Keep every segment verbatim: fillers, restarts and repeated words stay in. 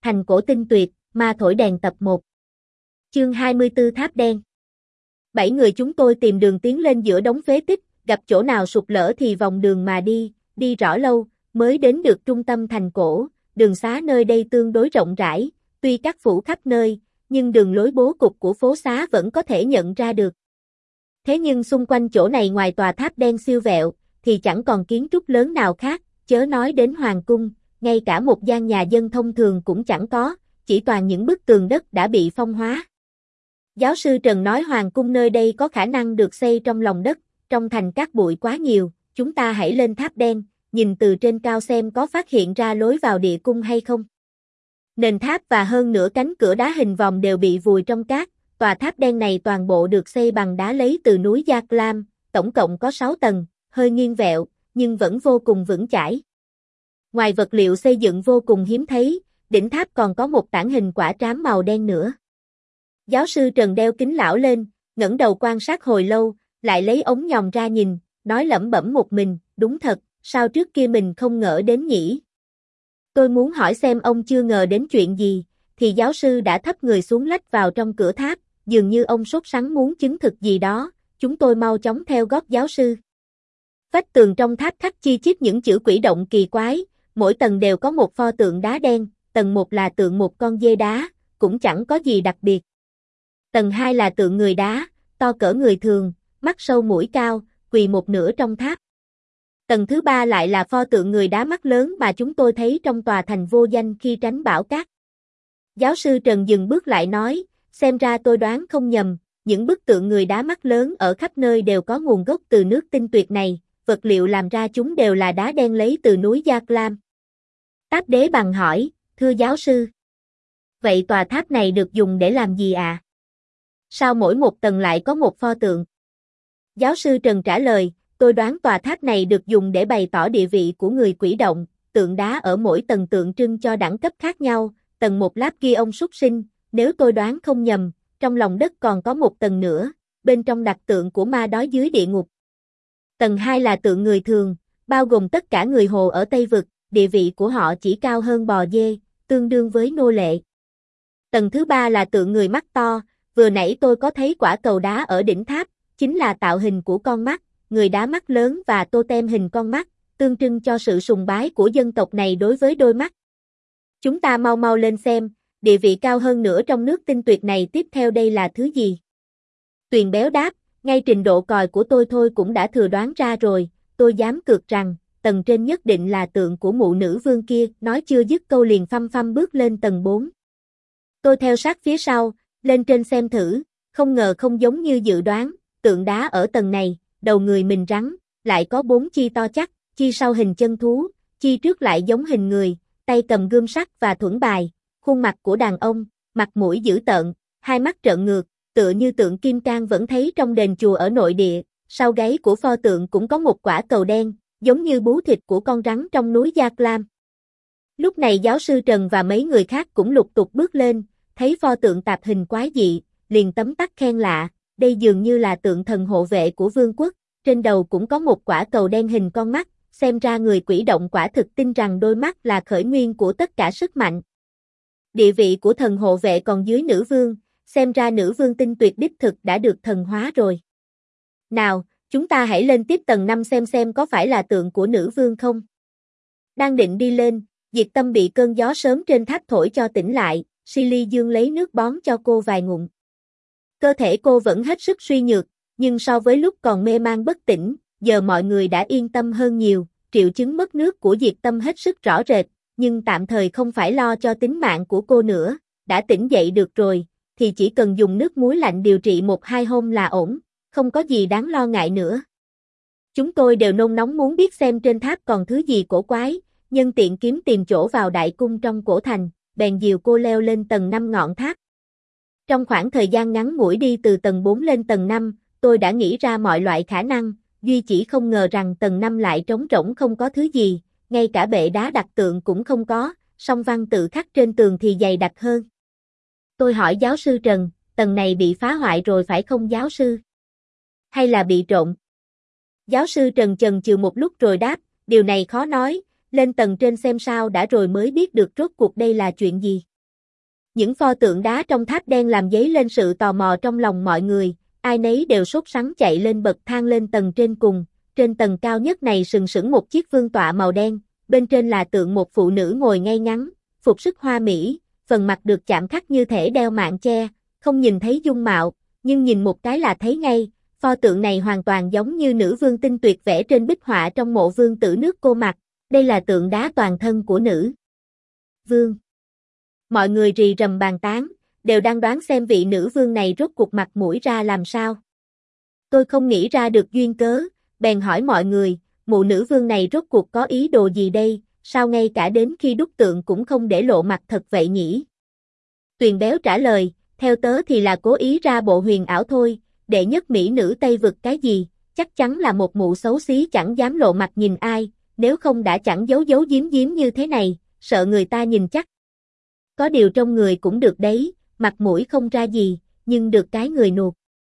Thành cổ tinh tuyệt, ma thổi đèn tập một. Chương hai mươi tư Tháp đen. Bảy người chúng tôi tìm đường tiến lên giữa đống phế tích, gặp chỗ nào sụp lở thì vòng đường mà đi, đi rõ lâu, mới đến được trung tâm thành cổ, đường xá nơi đây tương đối rộng rãi, tuy các phủ khắp nơi, nhưng đường lối bố cục của phố xá vẫn có thể nhận ra được. Thế nhưng xung quanh chỗ này ngoài tòa tháp đen siêu vẹo, thì chẳng còn kiến trúc lớn nào khác, chớ nói đến hoàng cung, ngay cả một gian nhà dân thông thường cũng chẳng có, chỉ toàn những bức tường đất đã bị phong hóa. Giáo sư Trần nói hoàng cung nơi đây có khả năng được xây trong lòng đất, trong thành cát bụi quá nhiều, chúng ta hãy lên tháp đen, nhìn từ trên cao xem có phát hiện ra lối vào địa cung hay không. Nền tháp và hơn nửa cánh cửa đá hình vòm đều bị vùi trong cát, tòa tháp đen này toàn bộ được xây bằng đá lấy từ núi Gia Lam, tổng cộng có sáu tầng, hơi nghiêng vẹo, nhưng vẫn vô cùng vững chãi. Ngoài vật liệu xây dựng vô cùng hiếm thấy, đỉnh tháp còn có một tảng hình quả trám màu đen nữa. Giáo sư Trần đeo kính lão lên, ngẩng đầu quan sát hồi lâu, lại lấy ống nhòm ra nhìn, nói lẩm bẩm một mình, đúng thật, sao trước kia mình không ngờ đến nhỉ? Tôi muốn hỏi xem ông chưa ngờ đến chuyện gì, thì giáo sư đã thấp người xuống lách vào trong cửa tháp, dường như ông sốt sắng muốn chứng thực gì đó, chúng tôi mau chóng theo gót giáo sư. Vách tường trong tháp khắc chi chít những chữ quỷ động kỳ quái, mỗi tầng đều có một pho tượng đá đen, tầng một là tượng một con dê đá, cũng chẳng có gì đặc biệt. Tầng hai là tượng người đá, to cỡ người thường, mắt sâu mũi cao, quỳ một nửa trong tháp. Tầng thứ ba lại là pho tượng người đá mắt lớn mà chúng tôi thấy trong tòa thành vô danh khi tránh bão cát. Giáo sư Trần dừng bước lại nói, xem ra tôi đoán không nhầm, những bức tượng người đá mắt lớn ở khắp nơi đều có nguồn gốc từ nước tinh tuyệt này, vật liệu làm ra chúng đều là đá đen lấy từ núi Gia Lam. Táp Đế bằng hỏi, thưa giáo sư. Vậy tòa tháp này được dùng để làm gì ạ? À? Sao mỗi một tầng lại có một pho tượng? Giáo sư Trần trả lời, tôi đoán tòa tháp này được dùng để bày tỏ địa vị của người quỷ động, tượng đá ở mỗi tầng tượng trưng cho đẳng cấp khác nhau, tầng một láp ghi ông súc sinh, nếu tôi đoán không nhầm, trong lòng đất còn có một tầng nữa, bên trong đặt tượng của ma đói dưới địa ngục. Tầng hai là tượng người thường, bao gồm tất cả người Hồ ở Tây Vực, địa vị của họ chỉ cao hơn bò dê, tương đương với nô lệ. Tầng thứ ba là tượng người mắt to, vừa nãy tôi có thấy quả cầu đá ở đỉnh tháp, chính là tạo hình của con mắt, người đá mắt lớn và totem hình con mắt, tượng trưng cho sự sùng bái của dân tộc này đối với đôi mắt. Chúng ta mau mau lên xem, địa vị cao hơn nữa trong nước tinh tuyệt này tiếp theo đây là thứ gì? Tuyền béo đáp, ngay trình độ còi của tôi thôi cũng đã thừa đoán ra rồi, tôi dám cược rằng, tầng trên nhất định là tượng của mụ nữ vương kia, nói chưa dứt câu liền phăm phăm bước lên tầng bốn. Tôi theo sát phía sau, lên trên xem thử, không ngờ không giống như dự đoán, tượng đá ở tầng này, đầu người mình rắn, lại có bốn chi to chắc, chi sau hình chân thú, chi trước lại giống hình người, tay cầm gươm sắt và thuẫn bài, khuôn mặt của đàn ông, mặt mũi dữ tợn, hai mắt trợn ngược, tựa như tượng kim cang vẫn thấy trong đền chùa ở nội địa, sau gáy của pho tượng cũng có một quả cầu đen, giống như bú thịt của con rắn trong núi Gia Lam. Lúc này giáo sư Trần và mấy người khác cũng lục tục bước lên, thấy pho tượng tạp hình quái dị, liền tấm tắc khen lạ, đây dường như là tượng thần hộ vệ của vương quốc, trên đầu cũng có một quả cầu đen hình con mắt, xem ra người quỷ động quả thực tin rằng đôi mắt là khởi nguyên của tất cả sức mạnh. Địa vị của thần hộ vệ còn dưới nữ vương, xem ra nữ vương tinh tuyệt đích thực đã được thần hóa rồi. Nào, chúng ta hãy lên tiếp tầng năm xem xem có phải là tượng của nữ vương không? Đang định đi lên, Diệt Tâm bị cơn gió sớm trên tháp thổi cho tỉnh lại, Silly Dương lấy nước bón cho cô vài ngụm. Cơ thể cô vẫn hết sức suy nhược, nhưng so với lúc còn mê man bất tỉnh, giờ mọi người đã yên tâm hơn nhiều, triệu chứng mất nước của Diệt Tâm hết sức rõ rệt, nhưng tạm thời không phải lo cho tính mạng của cô nữa, đã tỉnh dậy được rồi, thì chỉ cần dùng nước muối lạnh điều trị một hai hôm là ổn, không có gì đáng lo ngại nữa. Chúng tôi đều nôn nóng muốn biết xem trên tháp còn thứ gì cổ quái, nhân tiện kiếm tìm chỗ vào đại cung trong cổ thành, bèn dìu cô leo lên tầng năm ngọn tháp. Trong khoảng thời gian ngắn ngủi đi từ tầng bốn lên tầng năm, tôi đã nghĩ ra mọi loại khả năng, duy chỉ không ngờ rằng tầng năm lại trống rỗng không có thứ gì, ngay cả bệ đá đặt tượng cũng không có, song văn tự khắc trên tường thì dày đặc hơn. Tôi hỏi giáo sư Trần, tầng này bị phá hoại rồi phải không giáo sư? Hay là bị trộm? Giáo sư Trần chần chừ một lúc rồi đáp, điều này khó nói, lên tầng trên xem sao đã rồi mới biết được rốt cuộc đây là chuyện gì. Những pho tượng đá trong tháp đen làm dấy lên sự tò mò trong lòng mọi người, ai nấy đều sốt sắng chạy lên bậc thang lên tầng trên cùng. Trên tầng cao nhất này sừng sững một chiếc vương tọa màu đen, bên trên là tượng một phụ nữ ngồi ngay ngắn, phục sức hoa mỹ, phần mặt được chạm khắc như thể đeo mạng che, không nhìn thấy dung mạo, nhưng nhìn một cái là thấy ngay, pho tượng này hoàn toàn giống như nữ vương tinh tuyệt vẽ trên bích họa trong mộ vương tử nước Cô Mặc, đây là tượng đá toàn thân của nữ vương. Mọi người rì rầm bàn tán, đều đang đoán xem vị nữ vương này rốt cuộc mặt mũi ra làm sao. Tôi không nghĩ ra được duyên cớ, bèn hỏi mọi người, mụ nữ vương này rốt cuộc có ý đồ gì đây, sao ngay cả đến khi đúc tượng cũng không để lộ mặt thật vậy nhỉ? Tuyền Béo trả lời, theo tớ thì là cố ý ra bộ huyền ảo thôi, đệ nhất mỹ nữ Tây vực cái gì, chắc chắn là một mụ xấu xí chẳng dám lộ mặt nhìn ai, nếu không đã chẳng giấu giấu giếm giếm như thế này, sợ người ta nhìn chắc. Có điều trong người cũng được đấy, mặt mũi không ra gì, nhưng được cái người nuột.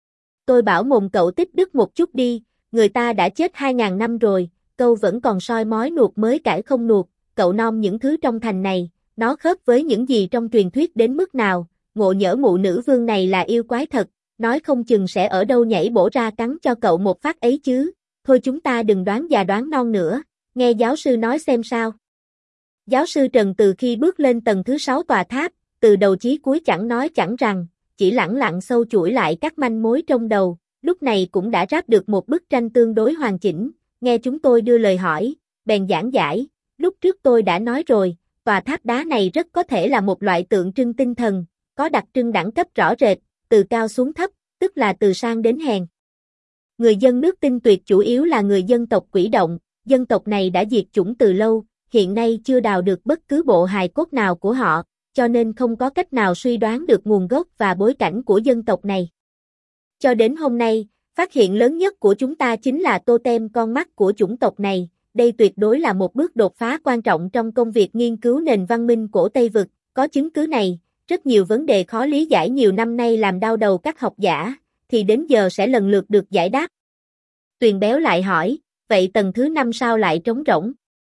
Tôi bảo mồm cậu tích đức một chút đi, người ta đã chết hai ngàn năm rồi, câu vẫn còn soi mói nuột mới cãi không nuột, cậu nom những thứ trong thành này, nó khớp với những gì trong truyền thuyết đến mức nào, ngộ nhỡ mụ nữ vương này là yêu quái thật, nói không chừng sẽ ở đâu nhảy bổ ra cắn cho cậu một phát ấy chứ, thôi chúng ta đừng đoán già đoán non nữa, nghe giáo sư nói xem sao. Giáo sư Trần từ khi bước lên tầng thứ sáu tòa tháp, từ đầu chí cuối chẳng nói chẳng rằng, chỉ lẳng lặng sâu chuỗi lại các manh mối trong đầu, lúc này cũng đã ráp được một bức tranh tương đối hoàn chỉnh, nghe chúng tôi đưa lời hỏi, bèn giảng giải, lúc trước tôi đã nói rồi, tòa tháp đá này rất có thể là một loại tượng trưng tinh thần, có đặc trưng đẳng cấp rõ rệt, từ cao xuống thấp, tức là từ sang đến hèn. Người dân nước Tinh Tuyệt chủ yếu là người dân tộc Quỷ Động, dân tộc này đã diệt chủng từ lâu, hiện nay chưa đào được bất cứ bộ hài cốt nào của họ, cho nên không có cách nào suy đoán được nguồn gốc và bối cảnh của dân tộc này. Cho đến hôm nay, phát hiện lớn nhất của chúng ta chính là totem con mắt của chủng tộc này, đây tuyệt đối là một bước đột phá quan trọng trong công việc nghiên cứu nền văn minh cổ Tây Vực, có chứng cứ này, rất nhiều vấn đề khó lý giải nhiều năm nay làm đau đầu các học giả, thì đến giờ sẽ lần lượt được giải đáp. Tuyền Béo lại hỏi, vậy tầng thứ năm sao lại trống rỗng?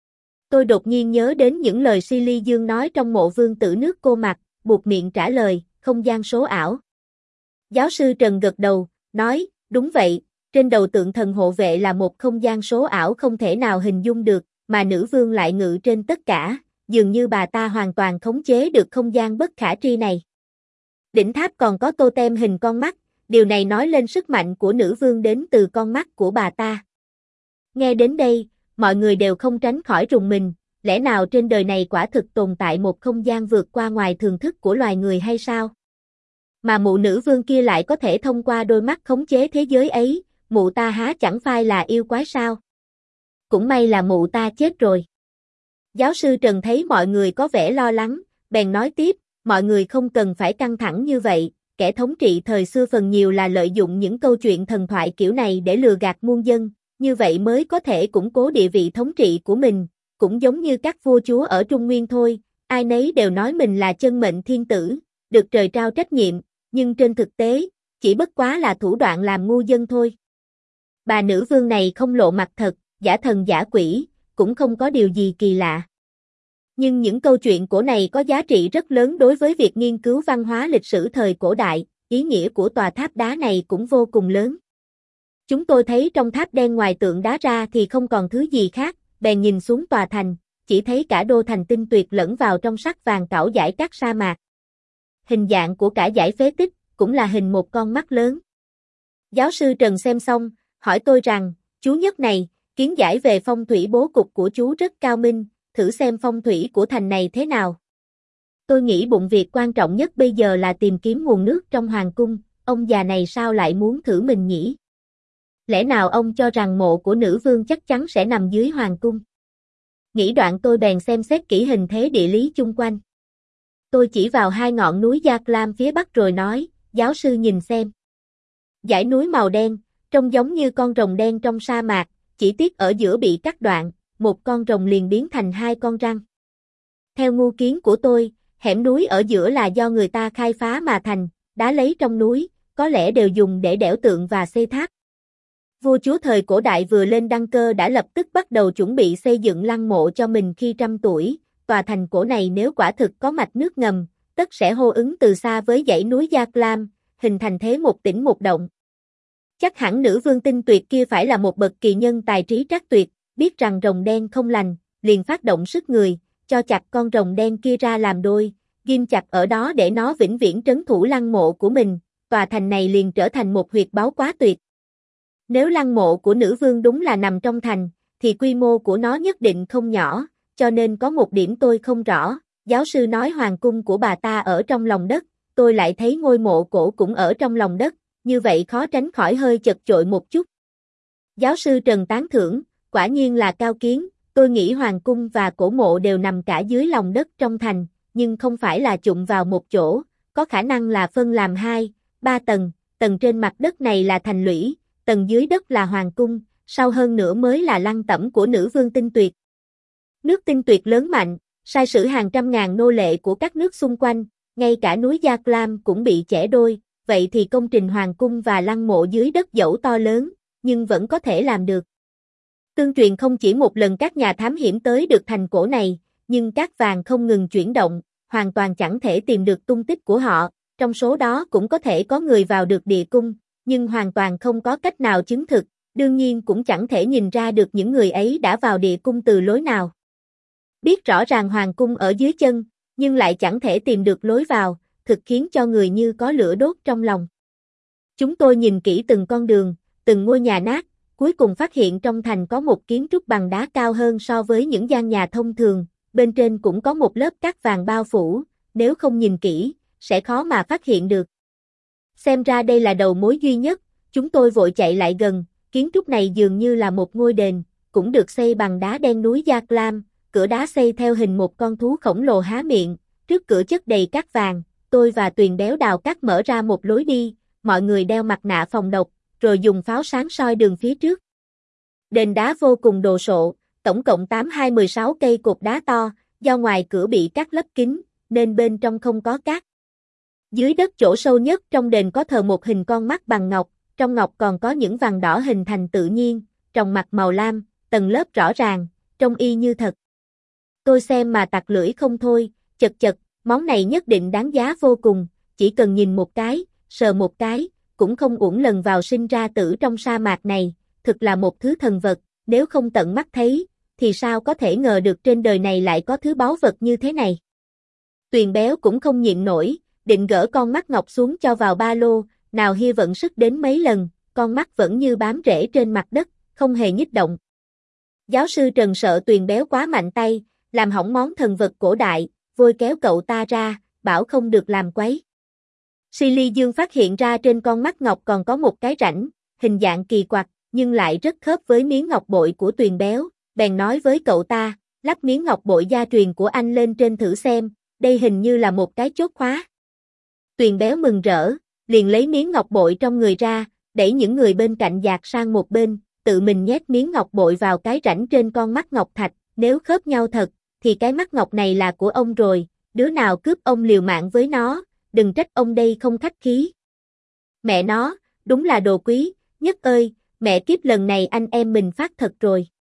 Tôi đột nhiên nhớ đến những lời Silly Dương nói trong mộ vương tử nước Cô Mặc, buột miệng trả lời, không gian số ảo. Giáo sư Trần gật đầu, nói, đúng vậy, trên đầu tượng thần hộ vệ là một không gian số ảo không thể nào hình dung được, mà nữ vương lại ngự trên tất cả, dường như bà ta hoàn toàn khống chế được không gian bất khả tri này. Đỉnh tháp còn có totem hình con mắt, điều này nói lên sức mạnh của nữ vương đến từ con mắt của bà ta. Nghe đến đây, mọi người đều không tránh khỏi rùng mình, lẽ nào trên đời này quả thực tồn tại một không gian vượt qua ngoài thường thức của loài người hay sao? Mà mụ nữ vương kia lại có thể thông qua đôi mắt khống chế thế giới ấy, mụ ta há chẳng phải là yêu quái sao? Cũng may là mụ ta chết rồi. Giáo sư Trần thấy mọi người có vẻ lo lắng, bèn nói tiếp, mọi người không cần phải căng thẳng như vậy, kẻ thống trị thời xưa phần nhiều là lợi dụng những câu chuyện thần thoại kiểu này để lừa gạt muôn dân, như vậy mới có thể củng cố địa vị thống trị của mình, cũng giống như các vua chúa ở Trung Nguyên thôi, ai nấy đều nói mình là chân mệnh thiên tử, được trời trao trách nhiệm, nhưng trên thực tế, chỉ bất quá là thủ đoạn làm ngu dân thôi. Bà nữ vương này không lộ mặt thật, giả thần giả quỷ, cũng không có điều gì kỳ lạ. Nhưng những câu chuyện cổ này có giá trị rất lớn đối với việc nghiên cứu văn hóa lịch sử thời cổ đại, ý nghĩa của tòa tháp đá này cũng vô cùng lớn. Chúng tôi thấy trong tháp đen ngoài tượng đá ra thì không còn thứ gì khác, bèn nhìn xuống tòa thành, chỉ thấy cả đô thành Tinh Tuyệt lẫn vào trong sắc vàng cảo dải các sa mạc. Hình dạng của cả dải phế tích, cũng là hình một con mắt lớn. Giáo sư Trần xem xong, hỏi tôi rằng, chú Nhất này, kiến giải về phong thủy bố cục của chú rất cao minh, thử xem phong thủy của thành này thế nào. Tôi nghĩ bụng việc quan trọng nhất bây giờ là tìm kiếm nguồn nước trong hoàng cung, ông già này sao lại muốn thử mình nhỉ? Lẽ nào ông cho rằng mộ của nữ vương chắc chắn sẽ nằm dưới hoàng cung? Nghĩ đoạn tôi bèn xem xét kỹ hình thế địa lý chung quanh. Tôi chỉ vào hai ngọn núi Gia Clam phía bắc rồi nói, giáo sư nhìn xem. Dãy núi màu đen, trông giống như con rồng đen trong sa mạc, chỉ tiếc ở giữa bị cắt đoạn, một con rồng liền biến thành hai con răng. Theo ngu kiến của tôi, hẻm núi ở giữa là do người ta khai phá mà thành, đá lấy trong núi, có lẽ đều dùng để đẽo tượng và xây tháp. Vua chúa thời cổ đại vừa lên đăng cơ đã lập tức bắt đầu chuẩn bị xây dựng lăng mộ cho mình khi trăm tuổi, tòa thành cổ này nếu quả thực có mạch nước ngầm, tất tất sẽ hô ứng từ xa với dãy núi Gia Lam, hình thành thế một tỉnh một động. Chắc hẳn nữ vương tinh tuyệt kia phải là một bậc kỳ nhân tài trí trác tuyệt, biết rằng rồng đen không lành, liền phát động sức người, cho chặt con rồng đen kia ra làm đôi, ghim chặt ở đó để nó vĩnh viễn trấn thủ lăng mộ của mình, tòa thành này liền trở thành một huyệt báu quá tuyệt. Nếu lăng mộ của nữ vương đúng là nằm trong thành, thì quy mô của nó nhất định không nhỏ, cho nên có một điểm tôi không rõ, giáo sư nói hoàng cung của bà ta ở trong lòng đất, tôi lại thấy ngôi mộ cổ cũng ở trong lòng đất, như vậy khó tránh khỏi hơi chật chội một chút. Giáo sư Trần tán thưởng, quả nhiên là cao kiến, tôi nghĩ hoàng cung và cổ mộ đều nằm cả dưới lòng đất trong thành, nhưng không phải là chụm vào một chỗ, có khả năng là phân làm hai, ba tầng, tầng trên mặt đất này là thành lũy, tầng dưới đất là hoàng cung, sau hơn nữa mới là lăng tẩm của nữ vương tinh tuyệt. Nước tinh tuyệt lớn mạnh, sai sử hàng trăm ngàn nô lệ của các nước xung quanh, ngay cả núi Gia Lam cũng bị chẻ đôi, vậy thì công trình hoàng cung và lăng mộ dưới đất dẫu to lớn, nhưng vẫn có thể làm được. Tương truyền không chỉ một lần các nhà thám hiểm tới được thành cổ này, nhưng các vàng không ngừng chuyển động, hoàn toàn chẳng thể tìm được tung tích của họ, trong số đó cũng có thể có người vào được địa cung, nhưng hoàn toàn không có cách nào chứng thực, đương nhiên cũng chẳng thể nhìn ra được những người ấy đã vào địa cung từ lối nào. Biết rõ ràng hoàng cung ở dưới chân, nhưng lại chẳng thể tìm được lối vào, thực khiến cho người như có lửa đốt trong lòng. Chúng tôi nhìn kỹ từng con đường, từng ngôi nhà nát, cuối cùng phát hiện trong thành có một kiến trúc bằng đá cao hơn so với những gian nhà thông thường, bên trên cũng có một lớp cát vàng bao phủ, nếu không nhìn kỹ, sẽ khó mà phát hiện được. Xem ra đây là đầu mối duy nhất, chúng tôi vội chạy lại gần, kiến trúc này dường như là một ngôi đền, cũng được xây bằng đá đen núi Gia Lam, cửa đá xây theo hình một con thú khổng lồ há miệng, trước cửa chất đầy cát vàng, tôi và Tuyền Béo đào cát mở ra một lối đi, mọi người đeo mặt nạ phòng độc, rồi dùng pháo sáng soi đường phía trước. Đền đá vô cùng đồ sộ, tổng cộng tám hai mười sáu cây cột đá to, do ngoài cửa bị cát lấp kín, nên bên trong không có cát. Dưới đất chỗ sâu nhất trong đền có thờ một hình con mắt bằng ngọc, trong ngọc còn có những vằn đỏ hình thành tự nhiên, tròng mặt màu lam, tầng lớp rõ ràng, trông y như thật. Tôi xem mà tặc lưỡi không thôi, chật chật, món này nhất định đáng giá vô cùng, chỉ cần nhìn một cái, sờ một cái, cũng không uổng lần vào sinh ra tử trong sa mạc này, thực là một thứ thần vật, nếu không tận mắt thấy, thì sao có thể ngờ được trên đời này lại có thứ báu vật như thế này. Tuyền Béo cũng không nhịn nổi, định gỡ con mắt ngọc xuống cho vào ba lô, nào hia vận sức đến mấy lần, con mắt vẫn như bám rễ trên mặt đất, không hề nhích động. Giáo sư Trần sợ Tuyền Béo quá mạnh tay, làm hỏng món thần vật cổ đại, vội kéo cậu ta ra, bảo không được làm quấy. Silly Dương phát hiện ra trên con mắt ngọc còn có một cái rãnh, hình dạng kỳ quặc, nhưng lại rất khớp với miếng ngọc bội của Tuyền Béo, bèn nói với cậu ta, lắp miếng ngọc bội gia truyền của anh lên trên thử xem, đây hình như là một cái chốt khóa. Tuyền Béo mừng rỡ, liền lấy miếng ngọc bội trong người ra, đẩy những người bên cạnh dạt sang một bên, tự mình nhét miếng ngọc bội vào cái rãnh trên con mắt ngọc thạch, nếu khớp nhau thật, thì cái mắt ngọc này là của ông rồi, đứa nào cướp ông liều mạng với nó, đừng trách ông đây không khách khí. Mẹ nó, đúng là đồ quý, Nhất ơi, mẹ kiếp lần này anh em mình phát thật rồi.